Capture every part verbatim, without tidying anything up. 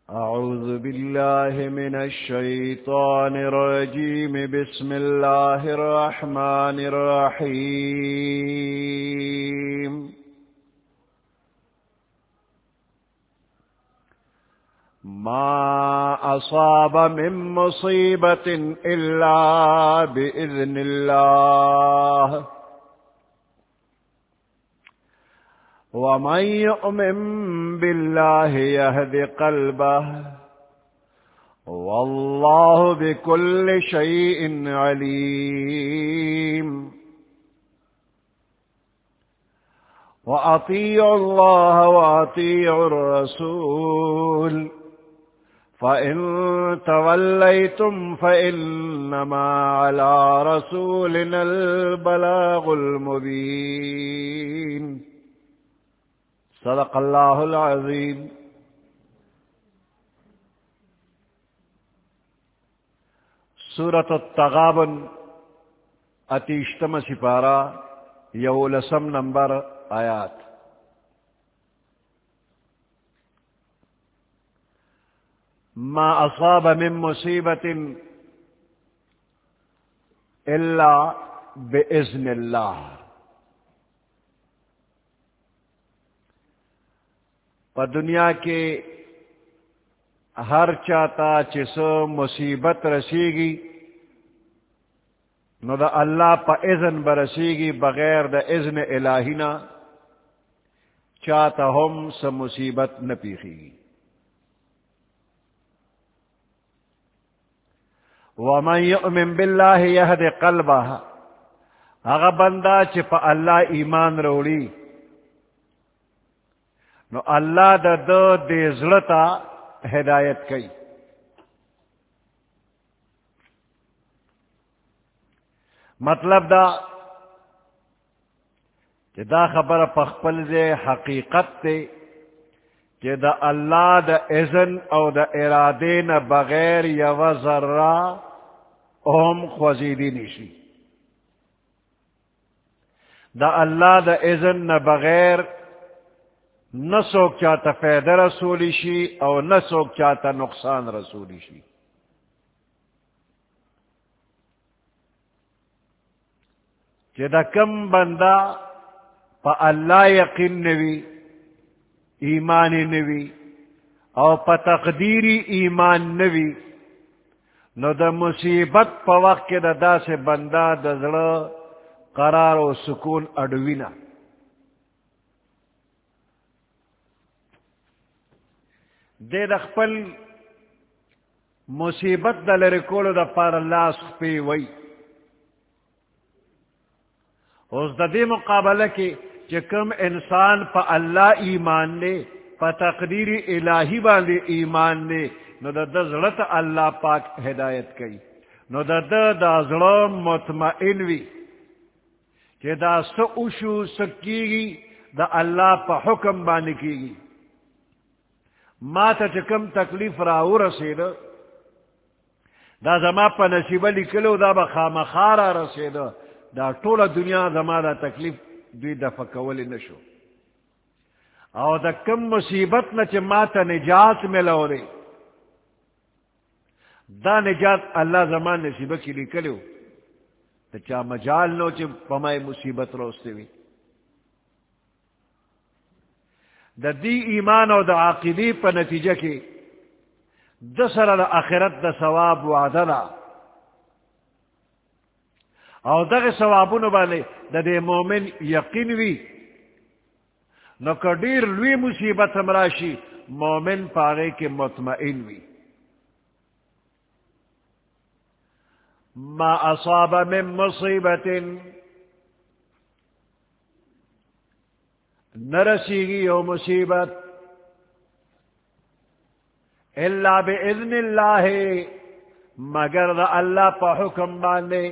أعوذ بالله من الشيطان الرجيم بسم الله الرحمن الرحيم ما أصاب من مصيبة إلا بإذن الله ومن يؤمن بالله يهد قلبه والله بكل شيء عليم وأطيعوا الله وأطيعوا الرسول فإن توليتم فإنما على رسولنا البلاغ المبين صدق اللہ العظیم. سورة التغابن اتیشتم سپارہ یولسم نمبر آیات. ما اصاب من مصیبت الا باذن اللہ. پا دنیا کے ہر چاہتا چسو مصیبت رسیگی نو دا اللہ پا اذن برسیگی بغیر دا اذن الہینا چاہتا ہم سا مصیبت نپیخیگی. ومن یؤمن باللہ یہد قلبہ اگا بندہ چی پا اللہ ایمان روڑی نو اللہ دا دو دیزلتا ہدایت کئی. مطلب دا کہ دا خبر پخپل دے حقیقت تے کہ دا اللہ دا اذن او دا ارادین بغیر یو ذرہ اوم خوزیدی نشی. دا اللہ دا اذن بغیر نہ سوک چاہتا فیدہ رسولی شی او نہ سوک چاہتا نقصان رسولی شی. کہ دا کم بندہ پا اللہ یقین نوی ایمان نوی او پا تقدیری ایمان نوی نو دا مصیبت پا وقت کے دا دا سے بندہ دا ذرا قرار و سکون اڈوینا. دے دخپل مصیبت دا لرکولو دا پار اللہ سخپی وی. اس دا دے مقابلہ کی چکم انسان پا اللہ ایمان نے پا تقدیر الہی باندے ایمان نے نو دا دا ذلت اللہ پاک ہدایت کئی نو دا دا دا ظلم مطمئن وی کہ دا سو اشو سکیگی دا اللہ پا حکم باندے کیگی. ما تا چکم تکلیف راو رسید دا زما پا نصیبہ لکلو دا با خامخارا رسید دا طول دنیا زما دا تکلیف دوی دفع کولی نشو. او دا کم مصیبت نا چی ما تا نجات ملو دے دا نجات اللہ زمان نصیبہ کی لکلو تا چا مجال نو چی پمائی مصیبت روستے وی. دا دی ایمان او دا عقیدی پا نتیجہ کی دسر دا آخرت دا ثواب وعدہ دا او دا ثوابونو بانے دا دے مومن یقین وی نو کدیر لوی مصیبت ہمراشی مومن پاگے کے مطمئن وی. ما اصاب من مصیبت نرسیگی او مصیبت الا باذن اللہ مگر دا اللہ پا حکم باندے.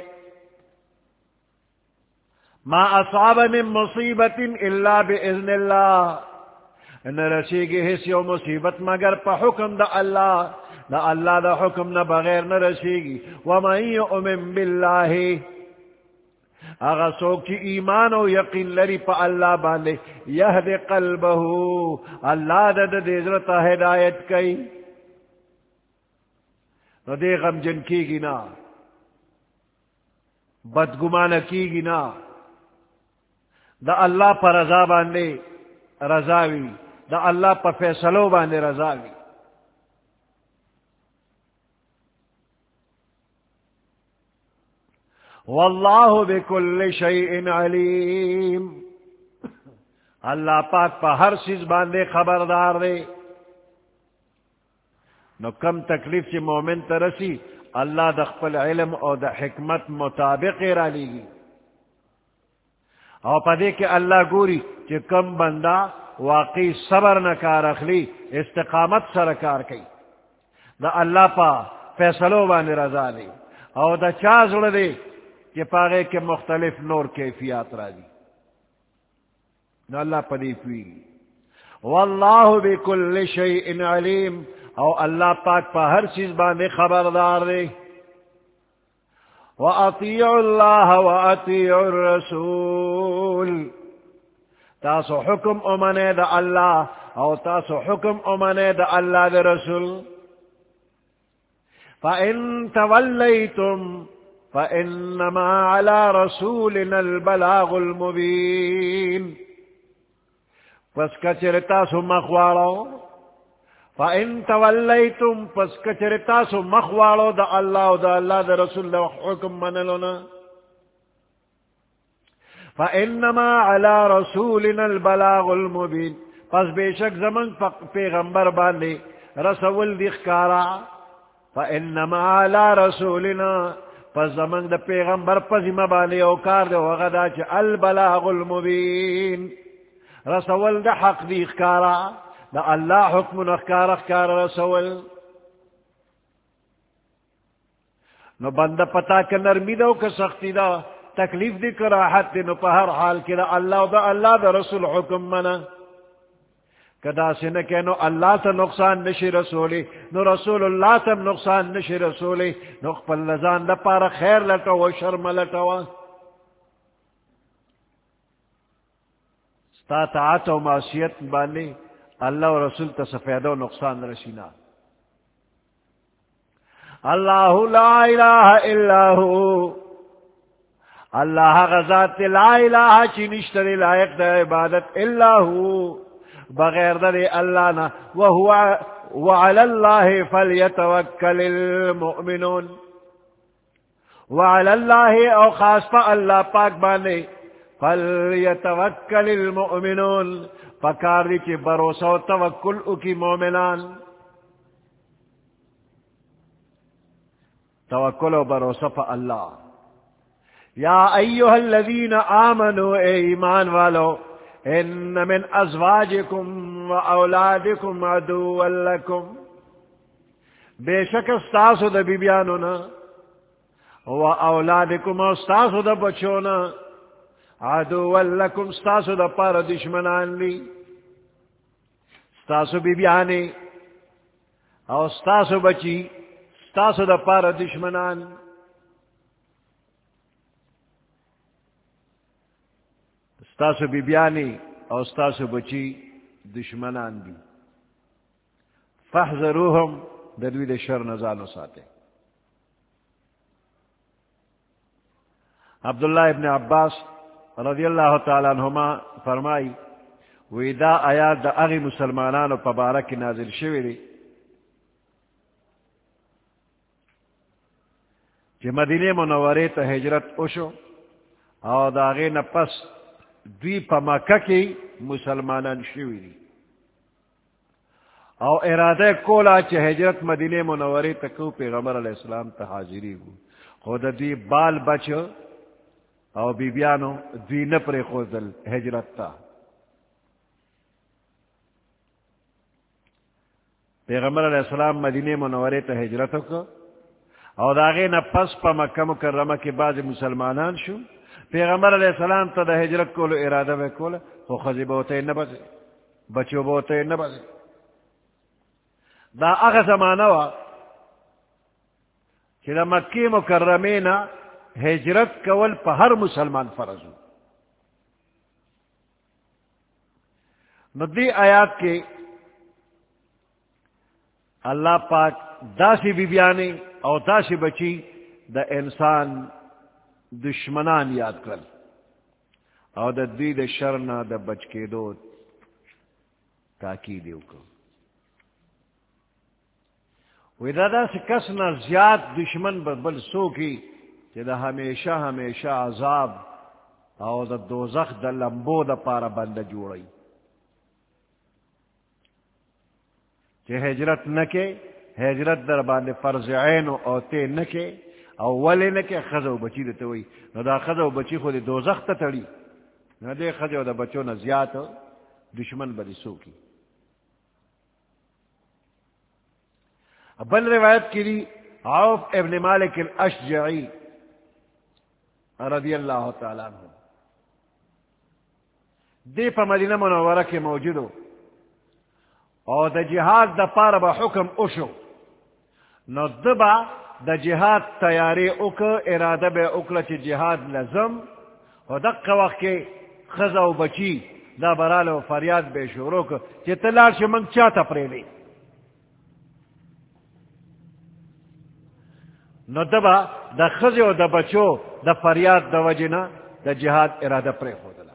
ما اصاب من مصیبت الا باذن اللہ نرسیگی حسی او مصیبت مگر پا حکم دا اللہ دا اللہ دا حکم نہ بغیر نرسیگی. ومن یؤمن باللہ اغا سوک چی ایمان و یقین لری پا اللہ باندے یہد قلبہو اللہ دا دا دیزرتا ہدایت کئی نو دے غم جن کی گی نا، بدگمان کی گی نا، دا اللہ پر رضا باندے رضاوی، دا اللہ پر فیصلو باندے رضاوی. واللہ بکل شیء علیم، اللہ پاک پا ہر چیز باندے خبردار دے. نو کم تکلیف چی مومن ترسی اللہ دا خپل علم او دا حکمت مطابق را لیگی، او پدے کہ اللہ گوری کہ کم بندہ واقعی صبر نہ کار اخلی، استقامت سر کار کئی، دا اللہ پا فیصلو باندے رضا دے، او دا چازڑ دے کہ پاگے کے مختلف نور کیفیات را دی. نو اللہ پدی پوئی. واللہ بکل شیء علیم، او اللہ پاک پا ہر چیز باندے خبردار دے. وَأَطِيعُوا اللَّهَ وَأَطِيعُوا الرَّسُولِ، تاسو حکم امنے دا اللہ او تاسو حکم امنے دا اللہ دا رسول. فَإِن تَوَلَّيْتُمْ فَإِنَّمَا عَلَى رَسُولِنَا الْبَلَاغُ الْمُبِينُ، پس کچر تاسو مخوارو، فَإِن تَوَلَّيْتُمْ پس کچر تاسو مخوارو دا اللہ دا اللہ دا رسول دا حکم منلونا، فَإِنَّمَا عَلَى رَسُولِنَا الْبَلَاغُ الْمُبِينُ، پس بے شک زمن پیغمبر باندے رسول دی خکارا. فَإِنَّمَا عَلَى رَسُولِنَا، پس زمن دا پیغمبر پزیم باندے اوکار دے وغدا چا البلاغ المبین، رسول دا حق دی خکارا، دا اللہ حکم نخکار اخکار رسول. نو بندہ پتا کہ نرمی دا کہ سختی دا، تکلیف دی کہ راحت دی، نو پا ہر حال کی دا اللہ دا اللہ دا رسول حکم منا. کدا سنکے نو اللہ تا نقصان نشی رسولی، نو رسول اللہ تا نقصان نشی رسولی، نو قبل لزان دا پارا خیر لٹو و شرم لٹو. ستا طاعت و معصیت باندی اللہ و رسول تا سفیدہ و نقصان رسینا. اللہ لا الہ الا ہو، اللہ غزات لا الہ چی نشتر لائق دا عبادت الا ہو، بغیر دے اللہ نا. وعلی اللہ فلیتوکل المؤمنون، وعلی اللہ او خاص پا اللہ پاک بانے فلیتوکل المؤمنون، پکار دی چی بروسہ و توکل اکی مومنان. توکل و بروسہ پا اللہ. یا ایوہ الذین آمنوا، اے ایمان والو، ان من ازواجکم و اولادکم عدوا لکم، بے شک استاسو دا بیبیانونا و اولادکم استاسو دا بچونا عدوا لکم استاسو دا پار دشمنان لی. استاسو بیبیانی او استاسو بچی استاسو دا پار دشمنان. استاسو بیبیانی او استاسو بچی دشمنان دی. فاحذروهم ددوی دا شر نزانو ساتے. عبداللہ ابن عباس رضی اللہ تعالیٰ عنہما فرمائی، وی دا آیات دا اغی مسلمانانو پبارک نازل شوی دی کہ مدینہ منورے تا ہجرت اوشو، او دا اغی نپس دوی پا مکہ کی مسلمانان شوی دی، او ارادہ کولا چھ ہجرت مدینہ منورے تکو پیغمبر علیہ السلام تا حاضری گو، خود دوی بال بچو او بی بیانو دوی نپر خوزل ہجرت تا. پیغمبر علیہ السلام مدینہ منورے تا ہجرتو کو، او داغے نا پس پا مکہ مکرمہ کے بعض مسلمانان شو. پیغمبر علیہ السلام تا دا ہجرت کولو ارادہ بے کولو، خو خزی بوتے نبزے، بچو بوتے نبزے. دا اغا زمانہ وا کہ دا مکی مکرمینا ہجرت کول پا ہر مسلمان فرضو. ندی آیات کے اللہ پاک دا سی بی بیانی او داسی بچی دا انسان دشمنان یاد کرل او دا دوی دا شرنا دا بچ کے دو تاکید وکړو وی دا دا سی کسنا زیاد دشمن بل سو کی چی دا ہمیشہ ہمیشہ عذاب او دا دوزخ دا لمبو دا پارا بند جوڑی چی ہجرت نکے ہجرت در باندے فرض عین او تے نکے او ولی نکے خزو بچی دا توی نو دا خزو بچی خود دوزخ تا تڑی نو دے خزو دا بچو نا زیاد دشمن بلی سو کی بل روایت کی عوف ابن مالک الاشجعی رضی اللہ تعالیٰ عنہ دے پا مدینہ منورہ کے موجودو اور دا جہاد دا پارا با حکم اشو نو دبا دا جہاد تیاری اک ارادہ بے اکلا چی جہاد لزم و دقا وقت کے خزا و بچی دا برال و فریاد بے شورو که چی تلال شی منگ چاہتا پریلی نو دبا دا خزی و دا بچو دا فریاد دا وجنا دا جہاد ارادہ پری خودلا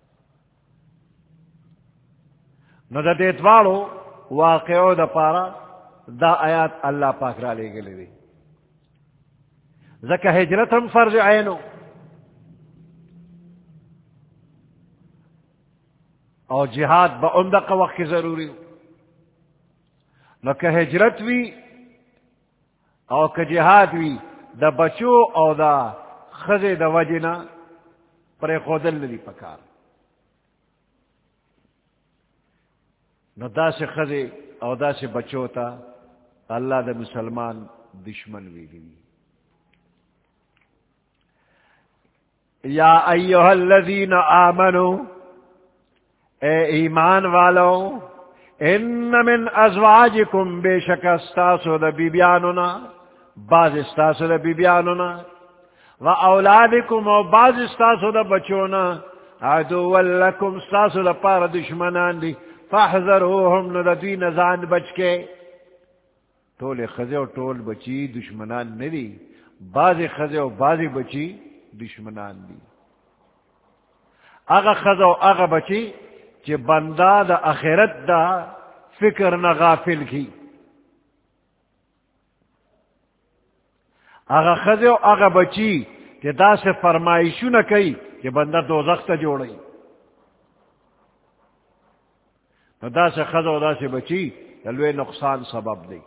نو دا دیتوالو واقعو دا پارا دا آیات اللہ پاک را لے گلے دی زکا ہجرت ہم فرض عینو اور جہاد با اندق وقت کی ضروری نو کہ ہجرت وی او کہ جہاد وی دا بچو او دا خزے دا وجنا پر خودل لی پکار نو دا سے خزے او دا سے بچو تا اللہ دا مسلمان دشمن وی دی یا ایوہ الذین آمنو اے ایمان والو ان من ازواجکم بے شک استاسو دا بیبیانونا بعض استاسو دا بیبیانونا و اولادکم و بعض استاسو دا بچونا عدو لکم استاسو دا پار دشمنان دی فاحذروهم نو دا دوی نزان بچ کے طول خزے و طول بچی دشمنان ندی بعض خزے و بعض بچی دشمنان دی اغا خزے و اغا بچی چی بندہ دا اخیرت دا فکر نہ غافل کی اغا خزے و اغا بچی چی دا سے فرمائشو نہ کئی کہ بندہ دوزخ تا جوڑی دا سے خزے و دا سے بچی تلوے نقصان سبب دی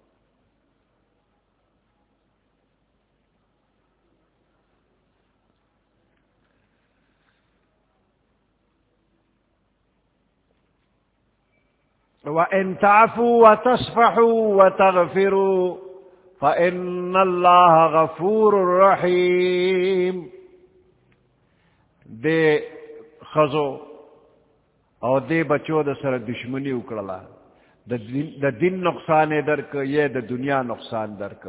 وَإِن تَعْفُوا وَتَصْفَحُوا وَتَغْفِرُوا فَإِنَّ اللَّهَ غَفُورٌ رَحِيمٌ دے خزو او دے بچو دا سر دشمنی اکڑلا دا دن نقصان درک یہ دا دنیا نقصان درک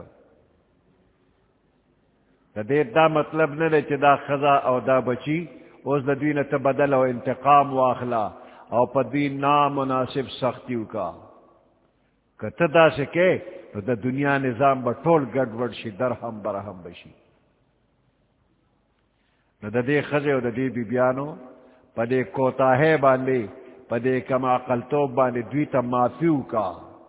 دا دے دا مطلب نہ دے چی دا خزا او دا بچی اس دا دین تبدل او انتقام واخلا او پا دین نامناسب سختیو کا کتا دا سکے تو دا دنیا نظام با ٹول گڑ وڑ شی درہم برہم بشی نو دا دے خزے و دا دے بی بیانو پا دے کوتاہے باندے پا دے کم عقلتوب باندے دویتا معافیو کا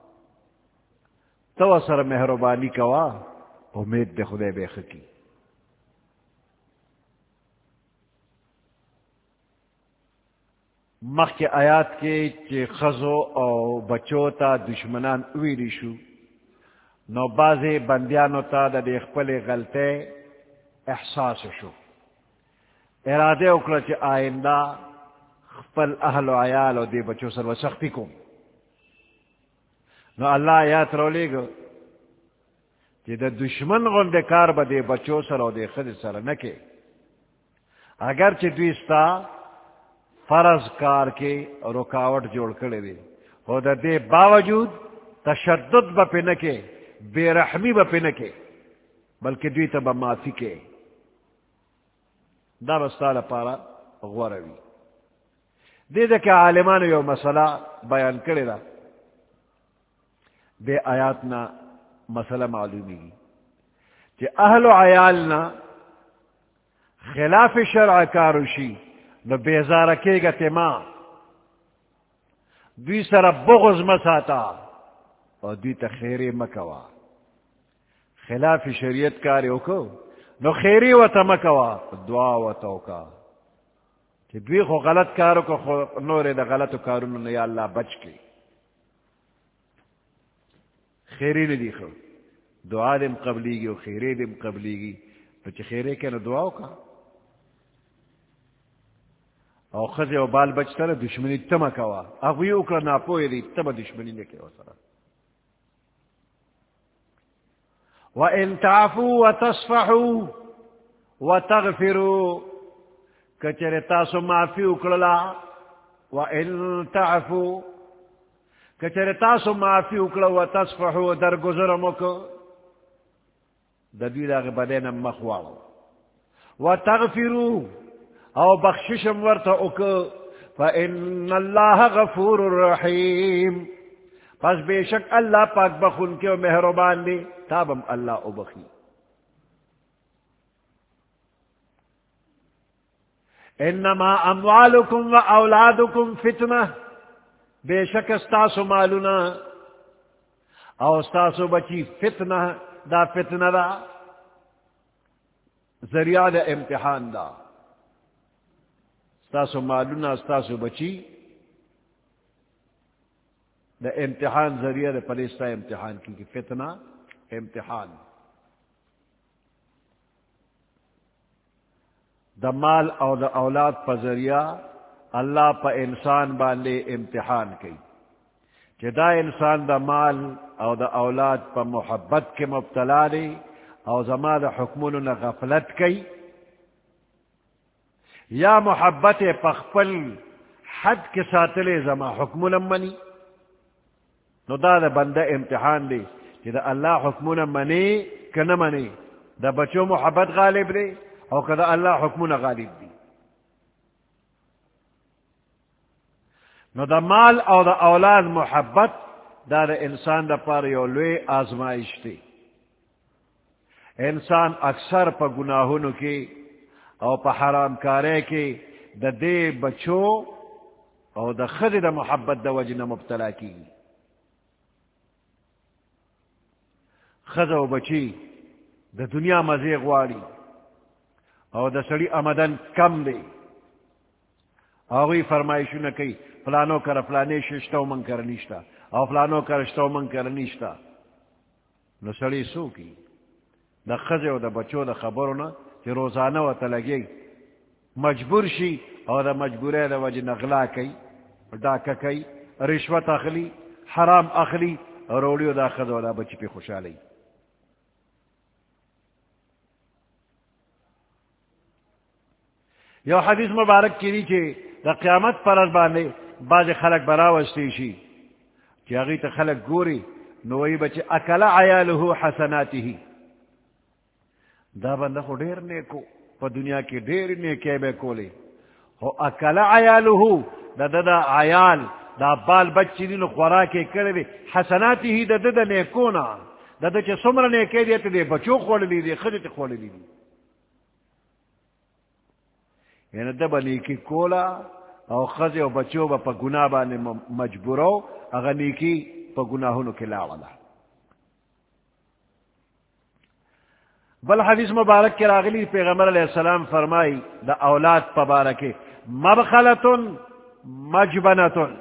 تو سر مہربانی کوا امید دے خدے بے خکی مخ کے آیات کے چی خزو او بچو تا دشمنان اویلی شو نو بازے بندیانو تا دا دے خپل غلطے احساس شو ارادے اکڑا چی آئندہ خپل اہل و عیال و دے بچو سر و سختی کو نو اللہ آیات رو لے گو چی دا دشمن غندے کار با دے بچو سر و دے خد سر نکے اگر چی دوستا فرض کار کے رکاوٹ جوڑ کرے دے ہو دا دے باوجود تشدد با پہ نکے بے رحمی با پہ نکے بلکہ دوی تا با معافی کے دا بستالا پارا غوروی دے دے کہ عالمان یو مسئلہ بیان کرے دا دے آیاتنا مسئلہ معلومی گی کہ اہل و عیالنا خلاف شرع کاروشی نو بیزار کے گا تیما دوی سر بغض مساتا اور دوی تا خیری مکوا خلاف شریعت کاری اوکو نو خیری و تا مکوا دعا و توکا کہ دوی خو غلط کارو کو خو نور دا غلط کارو نو یا اللہ بچ کے خیری ندی خو دعا دم قبلی گی و خیری دم قبلی گی تو چی خیری کے نو دعاو کا او خزی او بال بچتا را دشمنی تم کوا اگوی اکر ناپوی دی تم دشمنی نکے و سرا وَإِن تَعْفُوا وَتَصْفَحُوا وَتَغْفِرُوا کچر تاسو معافی اکرلا وَإِن تَعْفُوا کچر تاسو معافی اکرلا وَتَصْفَحُوا در گزرمکو دبیل آغی بدین مخوالو وَتَغْفِرُوا او بخششم ورطا اکو فَإِنَّ اللَّهَ غَفُورٌ رَحِيمٌ پس بے شک اللہ پاک بخون کے و مہربان دی تابم اللہ او بخی انما اموالکم و اولادکم فتنہ بے شک استاسو مالونا او استاسو بچی فتنہ دا فتنہ دا ذریعہ دا امتحان دا استاسو مالونا استاسو بچی دا امتحان ذریعہ دا پلیستا امتحان کی کہ فتنہ امتحان دا مال او دا اولاد پا ذریعہ اللہ پا انسان باندے امتحان کی کہ دا انسان دا مال او دا اولاد پا محبت کے مبتلا دے او زما دا حکمون نا غفلت کی یا محبت پخپل حد کے ساتلے زما حکمون منی نو دا دا بندہ امتحان دے کہ دا اللہ حکمون منی کہ نہ منی دا بچوں محبت غالب دے او کہ دا اللہ حکمون غالب دی نو دا مال او دا اولاد محبت دا دا انسان دا پار یو لوی آزمائش دی انسان اکثر پا گناہونو کی او پا حرام کارے کی دا دے بچو او دا خد دا محبت دا وجن مبتلا کی خد و بچی دا دنیا مزیغ والی او دا سڑی آمدن کم دے اوگی فرمائشو نکی فلانو کر فلانے ششتو من کر نیشتا او فلانو کر شتو من کر نیشتا نو سڑی سو کی دا خز و دا بچو دا خبرونا کہ روزانہ و تلگی مجبور شی او دا مجبورے دا وجہ نغلا کی ڈاکا کی رشوت اخلی حرام اخلی روڑیو دا خز و دا بچی پی خوشحالی یو حدیث مبارک کی نیچے دا قیامت پر از باندے باز خلق براوستی شی کہ اگیت خلق گوری نوئی بچے اکلا عیالہو حسناتی ہی دا بندہ خو دیر نیکو پا دنیا کی دیر نیکے بے کولے ہو اکلا عیالہو دا دا دا عیال دا بال بچی دینو خوراکے کردے حسناتی ہی دا دا دا نیکونا دا دا چے سمر نیکے دیتے دے بچو خوڑ لی دے خدت خوڑ لی دی یعنی دبا نیکی کولا او خزی او بچو با پا گناہ بانے مجبورو اگا نیکی پا گناہونو کے لاولا بل حدیث مبارک کے راغلی پیغمبر علیہ السلام فرمائی دا اولاد پا بارکے مبخلتن مجبنتن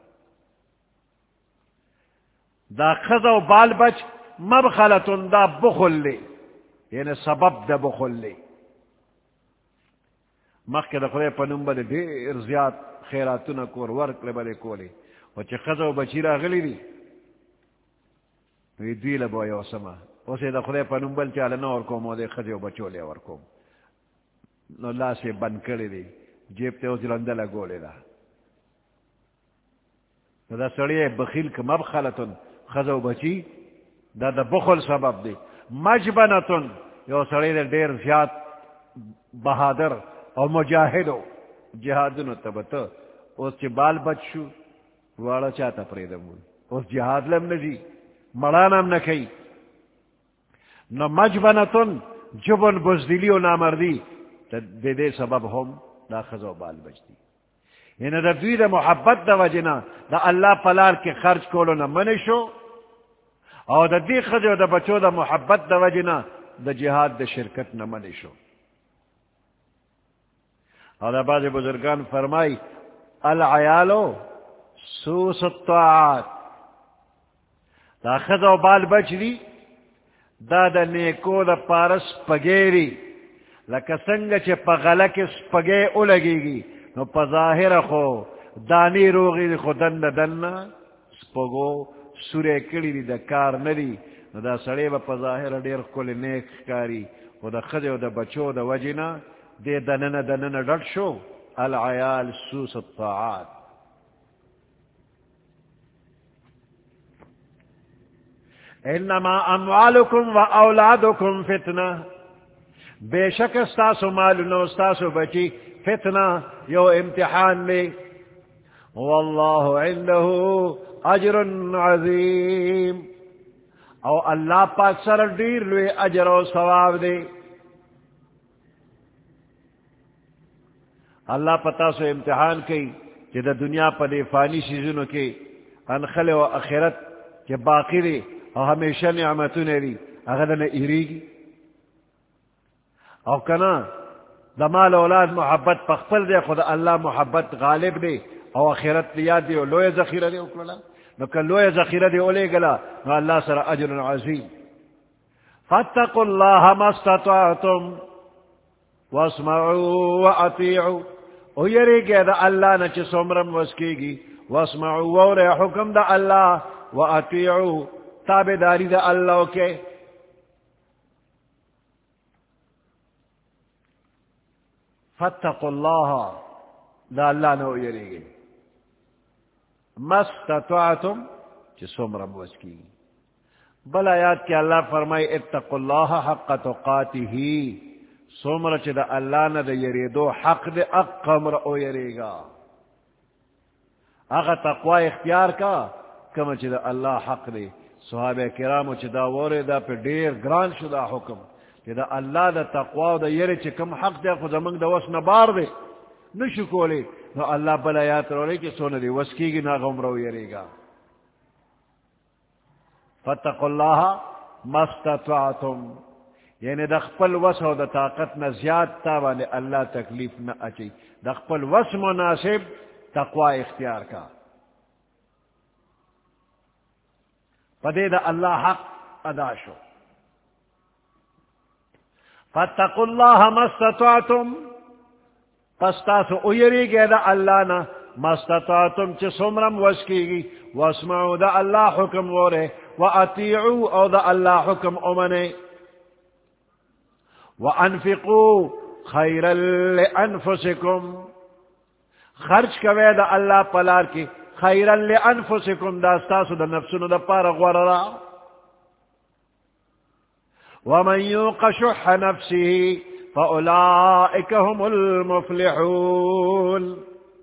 دا خز او بال بچ مبخلتن دا بخل لے یعنی سبب دا بخل لے مخ کے دخلے پنم بلے دیر زیاد خیراتون کور ورک لے بلے کولے وچے خزو بچی را غلی دی وی دوی لبو یو سما اسے دخلے پنم بل چالے نور کوم دے خزو بچو لے ورکوم نو اللہ سے بند کرے دی جیب تے اس لندہ لگولے دا دا سڑیے بخیل که مبخلتن خزو بچی دا دا بخل سبب دی مجبنتن یو سڑیے دیر زیاد بہادر اور مجاہدو جہادنو تبتا اس چی بال بچ شو والا چاہتا پریدمون اس جہاد لم نجی مرانم نکی نو مجبنتن جبن بزدلی و نامردی دے دے سبب ہم دا خزو بال بچتی یعنی دا دوی دا محبت دا وجنا دا اللہ پلار کے خرچ کولو نا منشو او دا دی خزو دا بچو دا محبت دا وجنا دا جہاد دا شرکت نا منشو او دا بعض بزرگان فرمائی العیالو سوس الطاعات دا خزو بال بچ دی دا دا نیکو دا پارس پگیری لکا سنگا چے پا غلق سپگے اولگی گی نو پا ظاہر خو دانی روغی دی خو دن دا دن سپگو سورے کڑی دی دا کار ندی نو دا سڑے با پا ظاہر دیر کل نیک کاری و دا خد و دا بچو دا وجنا دے دنن دنن ڈٹ شو العیال سوس الطاعات انما اموالکم و اولادکم فتنہ بے شک استاسو مالنو استاسو بچی فتنہ یو امتحان لے واللہ عنده اجر عظیم او اللہ پاک سر دیر لوے اجر و ثواب دے اللہ پتا سو امتحان کی کہ دا دنیا پا دے فانی سیزنو کے انخل و اخرت کے باقی دے اور ہمیشہ نعمتوں نے دی اگر نہ ایریگی او کنا دا مال اولاد محبت پخپل دے خدا اللہ محبت غالب دے او اخرت لیا دے او لوے ذخیرہ دے اکلنا نو کل لوے ذخیرہ دے اولے گلا نو اللہ سر اجر عظیم فاتقوا اللہ ما استطعتم واسمعوا واطیعوا او یری گے دا اللہ نچ سمرم وسکی گی واسمعوا وورے حکم دا اللہ واطیعوا تابداری دا اللہ کے فاتقوا اللہ دا اللہ نو یری گے مستطعتم چی سمرم وسکی بل آیات کی اللہ فرمائی اتقوا اللہ حق تقاته سمر چی دا اللہ نا دا یری دو حق دے اقمر او یری گا اگا تقوی اختیار کا کم چی دا اللہ حق دے صحابہ کرامو چی دا وورے دا پہ دیر گران شدا حکم کہ دا اللہ دا تقوی دا یری چی کم حق دے خود منگ دا وس نبار دے نشو کولے نو اللہ بل آیات رو لے کہ سونا دے وسکی گی نا غمرو یری گا فتقوا اللہ مستطعتم یعنی دا خپل وس و دا طاقت نا زیاد تاوانے اللہ تکلیف نا اچی دا خپل وس مناسب تقوی اختیار کا پدے دا اللہ حق ادا شو فاتقوا اللہ مستطعتم پستاسو اویری گے دا اللہ نا مستطعتم چی سمرم وسکی گی واسمعوا دا اللہ حکم وورے واطیعوا او دا اللہ حکم امنے وانفقوا خیرا لانفسکم خرچ کوے دا اللہ پلار کی خیرا لانفسکم دا استاسو دا نفسنو دا پار غوررا ومن یوق شح نفسه فاولئک هم المفلحون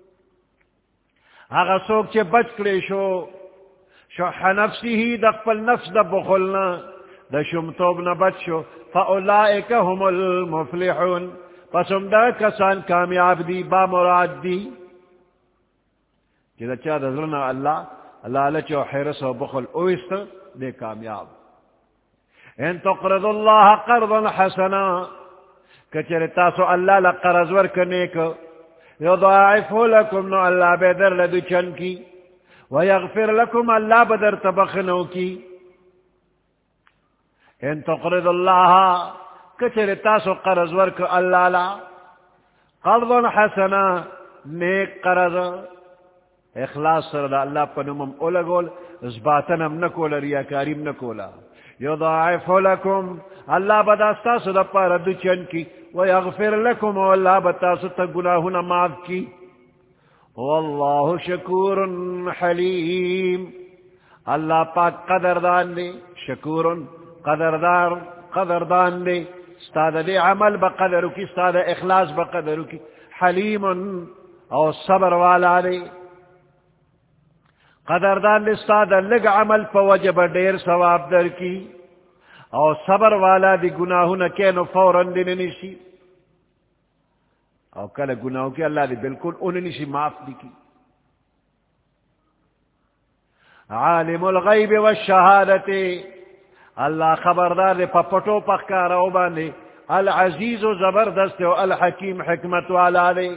اگر سوک چے بچ کلے شو شح نفسه دا قبل نفس دا بخلنا دا شمتوب نبچ شو فاولئک هم المفلحون پس ہم دا کسان کامیاب دی با مراد دی کہ چاہ دزلنا اللہ اللہ لچو حرس و بخل اوست دے کامیاب ان تقرض اللہ قرضا حسنا کچر تاسو اللہ لقرض ورکنیک یضاعفو لکم نو اللہ بیدر لدو چن کی ویغفر لکم اللہ بدر تبخنو کی ان تقرض اللہ کچر تاسو قرض ورک اللہ لا قرضا حسنا نیک قرض اخلاص سر دا اللہ پنمم اولگول ازباتنم نکولا ریاکاریم نکولا یضاعفو لکم اللہ بداستا سدا پارا دو چن کی ویغفر لکم واللہ بتاسو تا گناہونا معاف کی واللہ شکور حلیم اللہ پاک قدردان دے شکور قدردار قدردان دے استاد دے عمل بقدرو کی استاد اخلاص بقدرو کی حلیم او صبر والا دے قدردان استاد لگ عمل پا وجب دیر ثواب در کی او صبر والا دی گناہوں نہ کینو فوراً دی ننیشی او کل گناہوں کی اللہ دی بالکل اننیشی معاف دی کی عالم الغیب والشہادت اللہ خبردار دے پپٹو پخکارو باندے العزیز و زبردست و الحکیم حکمت والا دے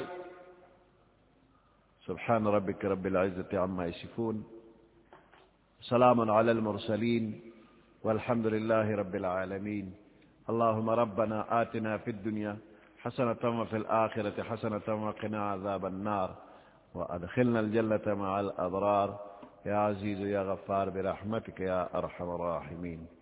سبحان ربك رب العزة عما يصفون سلام على المرسلين والحمد لله رب العالمين اللهم ربنا آتنا في الدنيا حسنة وفي الآخرة حسنة وقنا عذاب النار وأدخلنا الجنة مع الأبرار يا عزيز يا غفار برحمتك يا أرحم الراحمين